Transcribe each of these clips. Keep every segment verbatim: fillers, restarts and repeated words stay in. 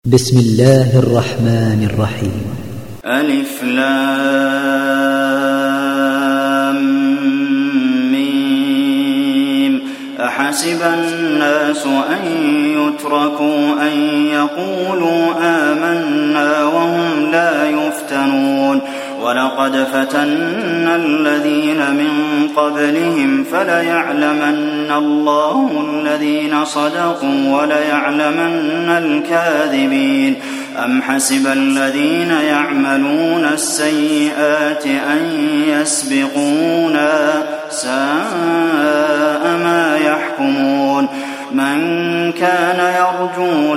بسم الله الرحمن الرحيم. ألف لام ميم. أحسب الناس أن يتركوا أن يقولوا آمنا وهم لا يفتنون ولقد فتنا الذين من قبلهم فليعلمن الله الذين صدقوا وليعلمن الكاذبين. أم حسب الذين يعملون السيئات أن يسبقونا ساء ما يحكمون. من كان يرجو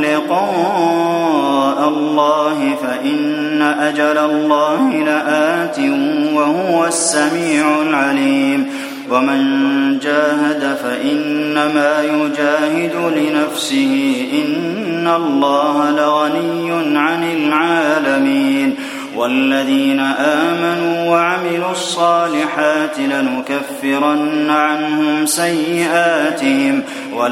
لقاء الله فإن أجل الله لآت وهو السميع العليم. ومن جاهد فإنما يجاهد لنفسه إن الله لغني عن العالمين. والذين آمنوا وعملوا الصالحات لنكفرن عنهم سيئاتهم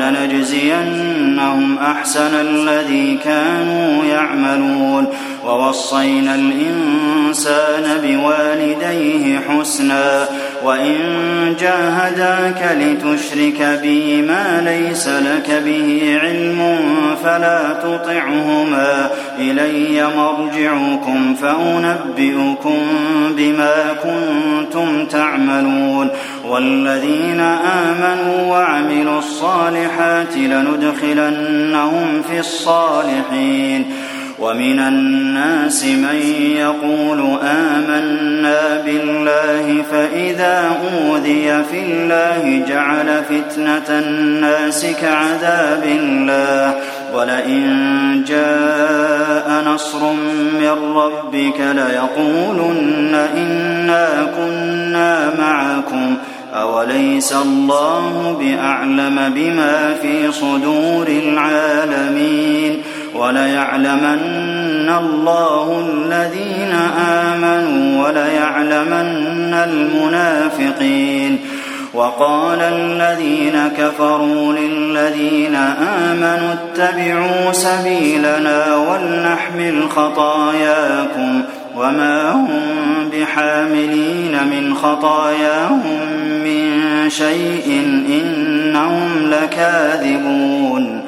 ولنجزينهم أحسن الذي كانوا يعملون. ووصينا الإنسان بوالديه حسنا وإن جاهداك لتشرك بي ما ليس لك به علم فلا تطعهما إلي مرجعكم فأنبئكم بما كنتم تعملون. والذين آمنوا وعملوا الصالحات لندخلنهم في الصالحين. ومن الناس من يقول آمنا بالله فإذا أوذي في الله جعل فتنة الناس كعذاب الله ولئن جاء نصر من ربك ليقولن إنا كنا معكم أوليس الله بأعلم بما في صدور العالمين. وليعلمن الله الذين آمنوا وليعلمن المنافقين. وقال الذين كفروا للذين آمنوا اتبعوا سبيلنا ولنحمل خطاياكم وما هم بحاملين من خطاياهم من شيء إنهم لكاذبون.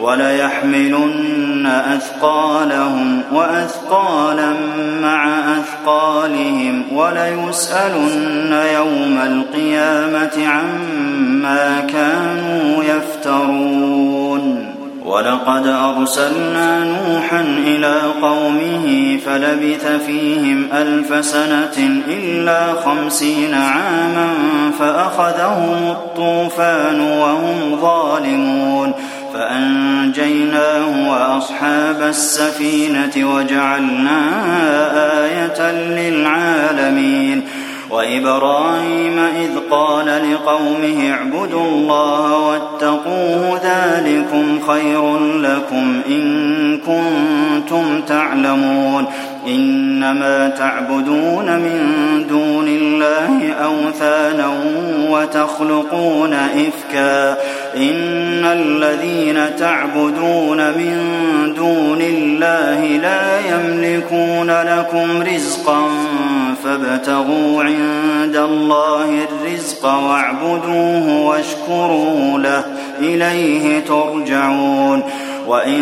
وليحملن أثقالهم وأثقالا مع أثقالهم وليسألن يوم القيامة عما كانوا يفترون. ولقد أرسلنا نوحا إلى قومه فلبث فيهم ألف سنة إلا خمسين عاما فأخذهم الطوفان وهم ظالمون فأنجيناه وأصحاب السفينة وجعلناها آية للعالمين. وإبراهيم إذ قال لقومه اعبدوا الله واتقوه ذلكم خير لكم إن كنتم تعلمون. إنما تعبدون من دون الله أوثانا وتخلقون إفكا إن الذين تعبدون من دون الله لا يملكون لكم رزقا فابتغوا عند الله الرزق واعبدوه واشكروا له إليه ترجعون. وإن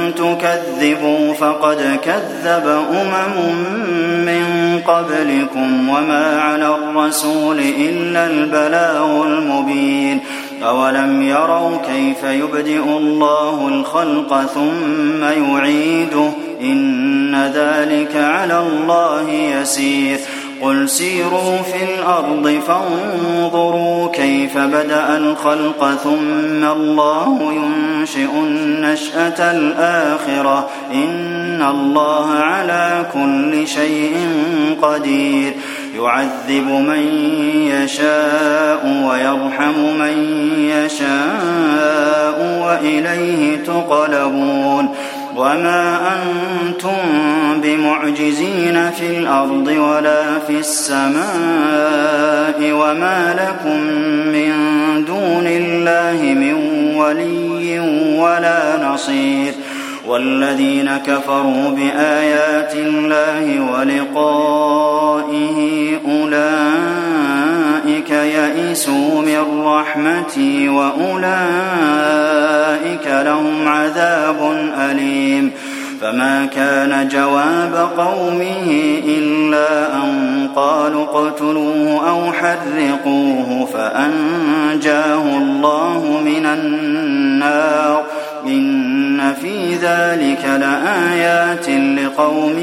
تكذبوا فقد كذب أمم من قبلكم وما على الرسول إلا البلاغ المبين. أولم يروا كيف يبدئ الله الخلق ثم يعيده إن ذلك على الله يسير. قل سيروا في الأرض فانظروا كيف بدأ الخلق ثم الله ينشئ النشأة الآخرة إن الله على كل شيء قدير. يعذب من يشاء ويرحم من يشاء وإليه تقلبون. وما أنتم بمعجزين في الأرض ولا في السماء وما لكم من دون الله من ولي ولا نصير. والذين كفروا بآيات الله ولقائه أولئك يئسوا من رحمتي وأولئك لهم عذاب أليم فما كان جواب قومه إلا أن قالوا اقتلوه أو حرقوه فأنجاه الله من النار إن في ذلك لآيات لقوم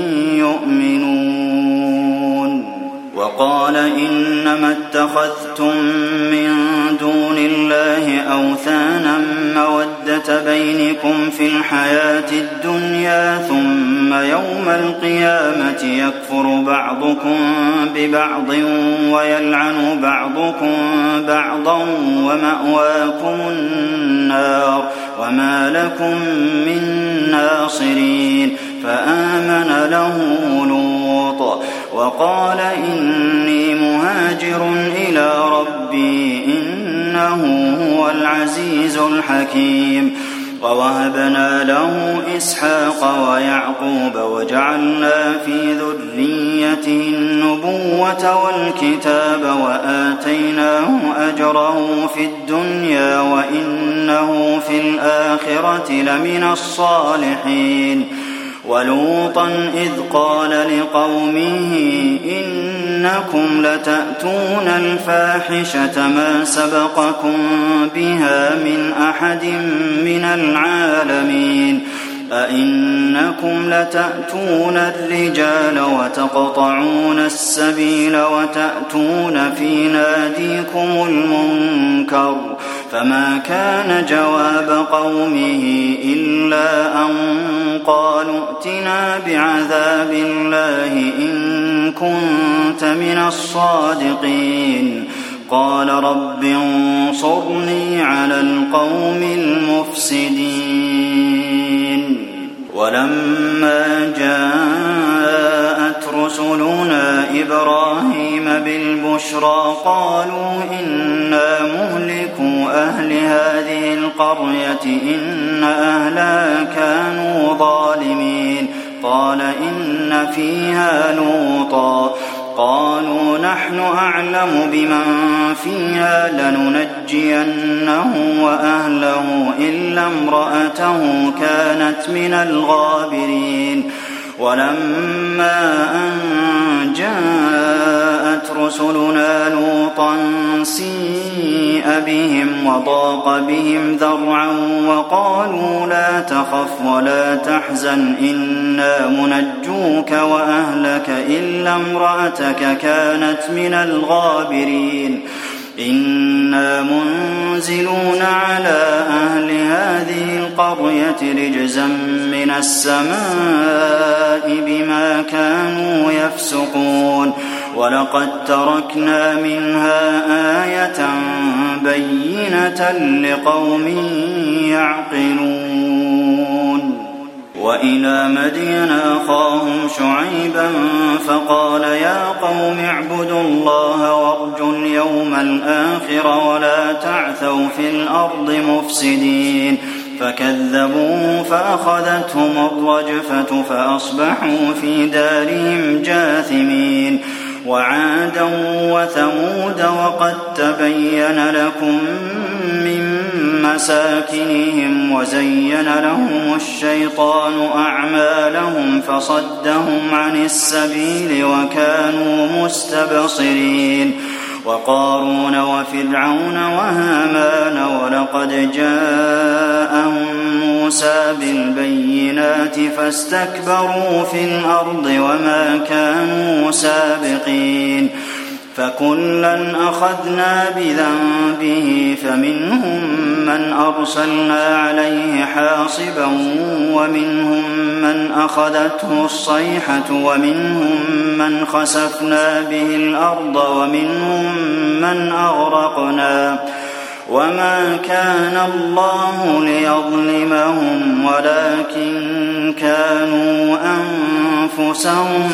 يؤمنون وقال إنما اتخذتم من دون الله أوثانا مودة بينكم في الحياة الدنيا ثم يوم القيامة يكفر بعضكم ببعض ويلعن بعضكم بعضا ومأواكم النار وما لكم من ناصرين فآمن له لوط وقال إني مهاجر إلى ربي إنه هو العزيز الحكيم ووهبنا له إسحاق ويعقوب وجعلنا في ذريته النبوة والكتاب وآتيناه أجره في الدنيا وإنه في الآخرة لمن الصالحين ولوطا إذ قال لقومه إنكم لتأتون الفاحشة ما سبقكم بها من أحد من العالمين أئنكم لتأتون الرجال وتقطعون السبيل وتأتون في ناديكم المنكر فما كان جواب قومه إلا أن قالوا ائتنا بعذاب الله إن كنت من الصادقين قال رب انصرني على القوم المفسدين ولما جاءت رسلنا إبراهيم بالبشرى قالوا إنا مهلكو أهل هذه القرية إن أهلها كانوا ظالمين قال إن فيها لوطا قالوا نحن أعلم بمن فيها لننجينه وأهله إلا امرأته كانت من الغابرين ولما أن جاءت رسلنا لوطا سيء بهم وضاق بهم ذرعا وقالوا لا تخف ولا تحزن إنا منجوك وأهلك إلا امرأتك كانت من الغابرين إنا منزلون على أهل هذه القرية رجزا من السماء بما كانوا يفسقون ولقد تركنا منها آية بينة لقوم يعقلون وإلى مدين أخاهم شعيبا فقال يا قوم اعبدوا الله وارجوا اليوم الآخر ولا تعثوا في الأرض مفسدين فكذبوه فأخذتهم الرجفة فأصبحوا في دارهم جاثمين وعادا وثمود وقد تبين لكم من مساكنهم وزين لهم الشيطان أعمالهم فصدهم عن السبيل وكانوا مستبصرين وقارون وفرعون وهامان ولقد جاءهم موسى بالبينات فاستكبروا في الأرض وما كانوا سابقين فكلا أخذنا بذنبه فمنهم من أرسلنا عليه حاصبا ومنهم من أخذته الصيحة ومنهم من خسفنا به الأرض ومنهم من أغرقنا وما كان الله ليظلمهم ولكن كانوا أنفسهم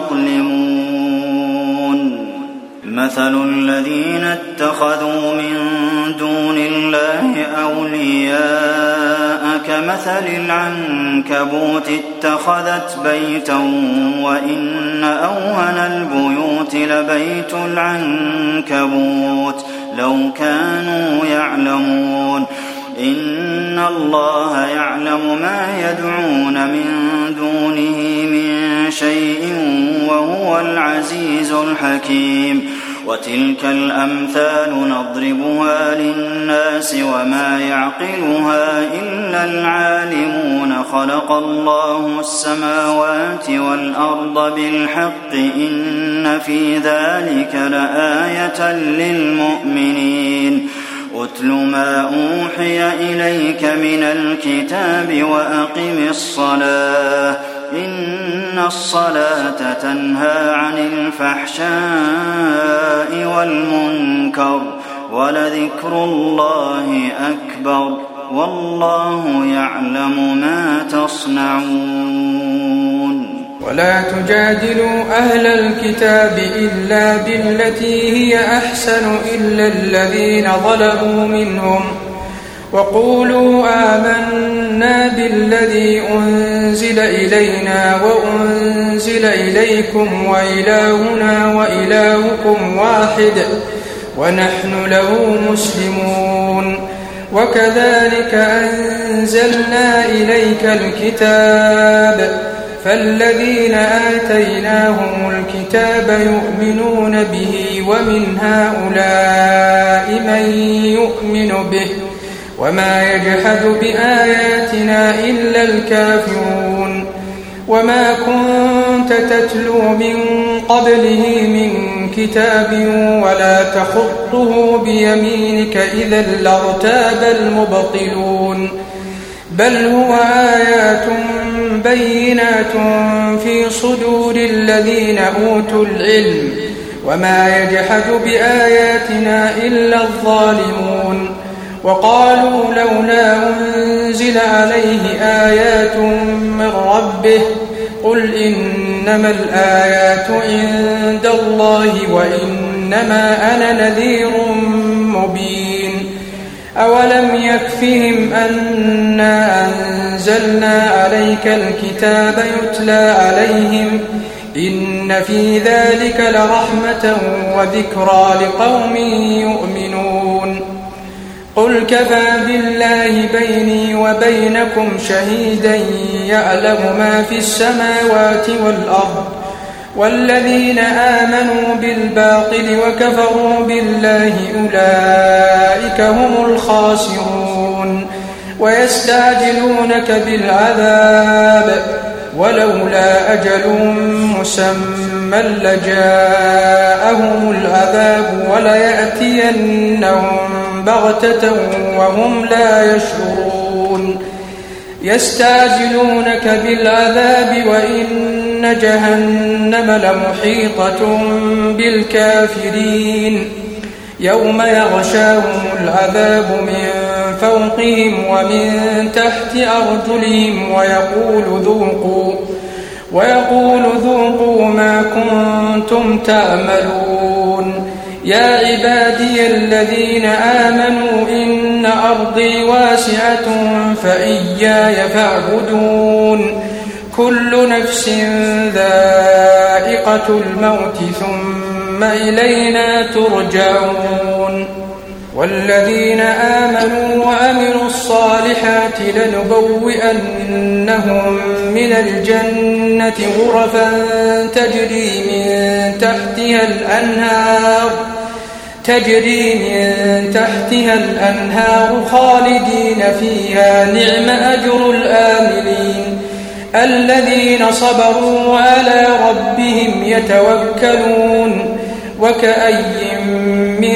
يظلمون مثل الذين اتخذوا من دون الله أولياء كمثل العنكبوت اتخذت بيتا وإن أوهن البيوت لبيت العنكبوت لو كانوا يعلمون إن الله يعلم ما يدعون من دونه من شيء وهو العزيز الحكيم وتلك الأمثال نضربها للناس وما يعقلها إلا العالمون خلق الله السماوات والأرض بالحق إن في ذلك لآية للمؤمنين أتل ما أوحي إليك من الكتاب وأقم الصلاة إن الصلاة تنهى عن الفحشاء والمنكر ولذكر الله أكبر والله يعلم ما تصنعون. ولا تجادلوا أهل الكتاب إلا بالتي هي أحسن إلا الذين ظلموا منهم وقولوا آمنا بالذي أنزل إلينا وأنزل إليكم وإلهنا وإلهكم واحد ونحن له مسلمون. وكذلك أنزلنا إليك الكتاب فالذين آتيناهم الكتاب يؤمنون به ومن هؤلاء من يؤمن به وما يجحد بآياتنا إلا الكافرون. وما كنت تتلو من قبله من كتاب ولا تخطه بيمينك إذا لارتاب المبطلون بل هو آيات بينات في صدور الذين أوتوا العلم وما يجحد بآياتنا إلا الظالمون. وقالوا لولا أنزل عليه آيات من ربه قل إنما الآيات عند الله وإنما أنا نذير مبين. أولم يكفهم أنا أنزلنا عليك الكتاب يتلى عليهم إن في ذلك لرحمة وذكرى لقوم يؤمنون. قل كفى بالله بيني وبينكم شهيدا يعلم ما في السماوات والأرض والذين آمنوا بالباطل وكفروا بالله أولئك هم الخاسرون. ويستعجلونك بالعذاب ولولا أجل مسمى لجاءهم العذاب وليأتينهم بغتة وهم لا يشعرون. يستعجلونك بالعذاب وإن جهنم لمحيطة بالكافرين يوم يغشاهم العذاب من فوقهم ومن تحت أرجلهم ويقول ذوقوا ويقول ذوقوا ما كنتم تعملون. يا عبادي الذين آمنوا إن أرضي واسعة فإياي فاعبدون. كل نفس ذائقة الموت ثم إلينا ترجعون. والذين آمنوا وعملوا الصالحات لنبوئنهم من الجنة غرفا تجري من تحتها الأنهار تجري من تحتها الأنهار خالدين فيها نعم أجر الآملين الذين صبروا وعلى ربهم يتوكلون. وكأي من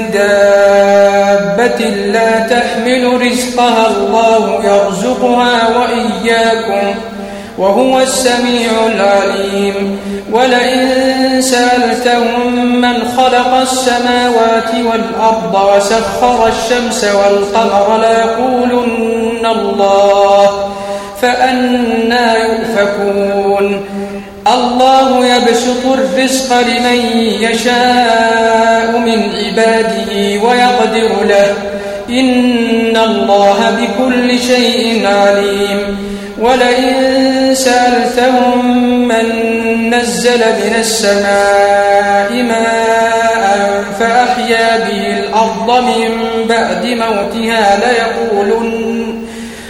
دابة لا تحمل رزقها الله يرزقها وإياكم وهو السميع العليم. ولئن سألتهم من خلق السماوات والأرض وسخر الشمس والقمر ليقولن الله فأنى يؤفكون. الله يبسط الرزق لمن يشاء من عباده ويقدر له إن الله بكل شيء عليم. ولئن سألتهم من نزل من السماء ماء فأحيا به الأرض من بعد موتها ليقولن,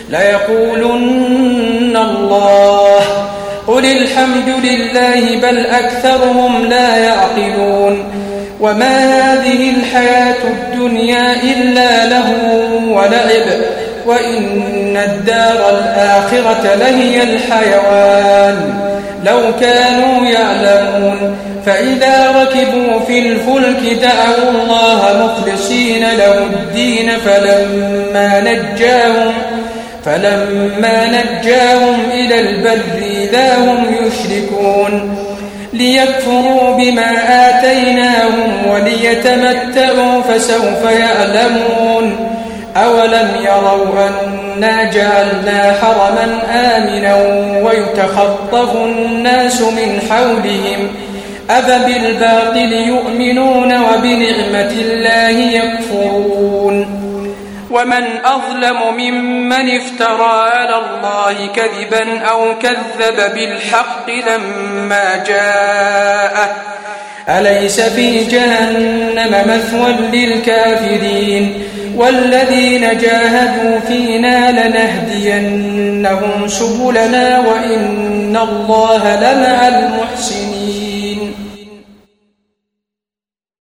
ليقولن الله قل الحمد لله بل أكثرهم لا يعقلون. وما هذه الحياة الدنيا إلا لهو ولعب وإن الدار الآخرة لهي الحيوان لو كانوا يعلمون. فإذا ركبوا في الفلك دعوا الله مخلصين له الدين فلما نجاهم, فلما نجاهم إلى البر إذا هم يشركون ليكفروا بما آتيناهم وليتمتعوا فسوف يعلمون. أولم يروا أنا جعلنا حرما آمنا ويتخطف الناس من حولهم أفبالباطل يؤمنون وبنعمة الله يكفرون. ومن أظلم ممن افترى على الله كذبا أو كذب بالحق لما جاءه أليس في جهنم مثوى للكافرين. والذين جاهدوا فينا لنهدينهم سبلنا وإن الله لمع المحسنين.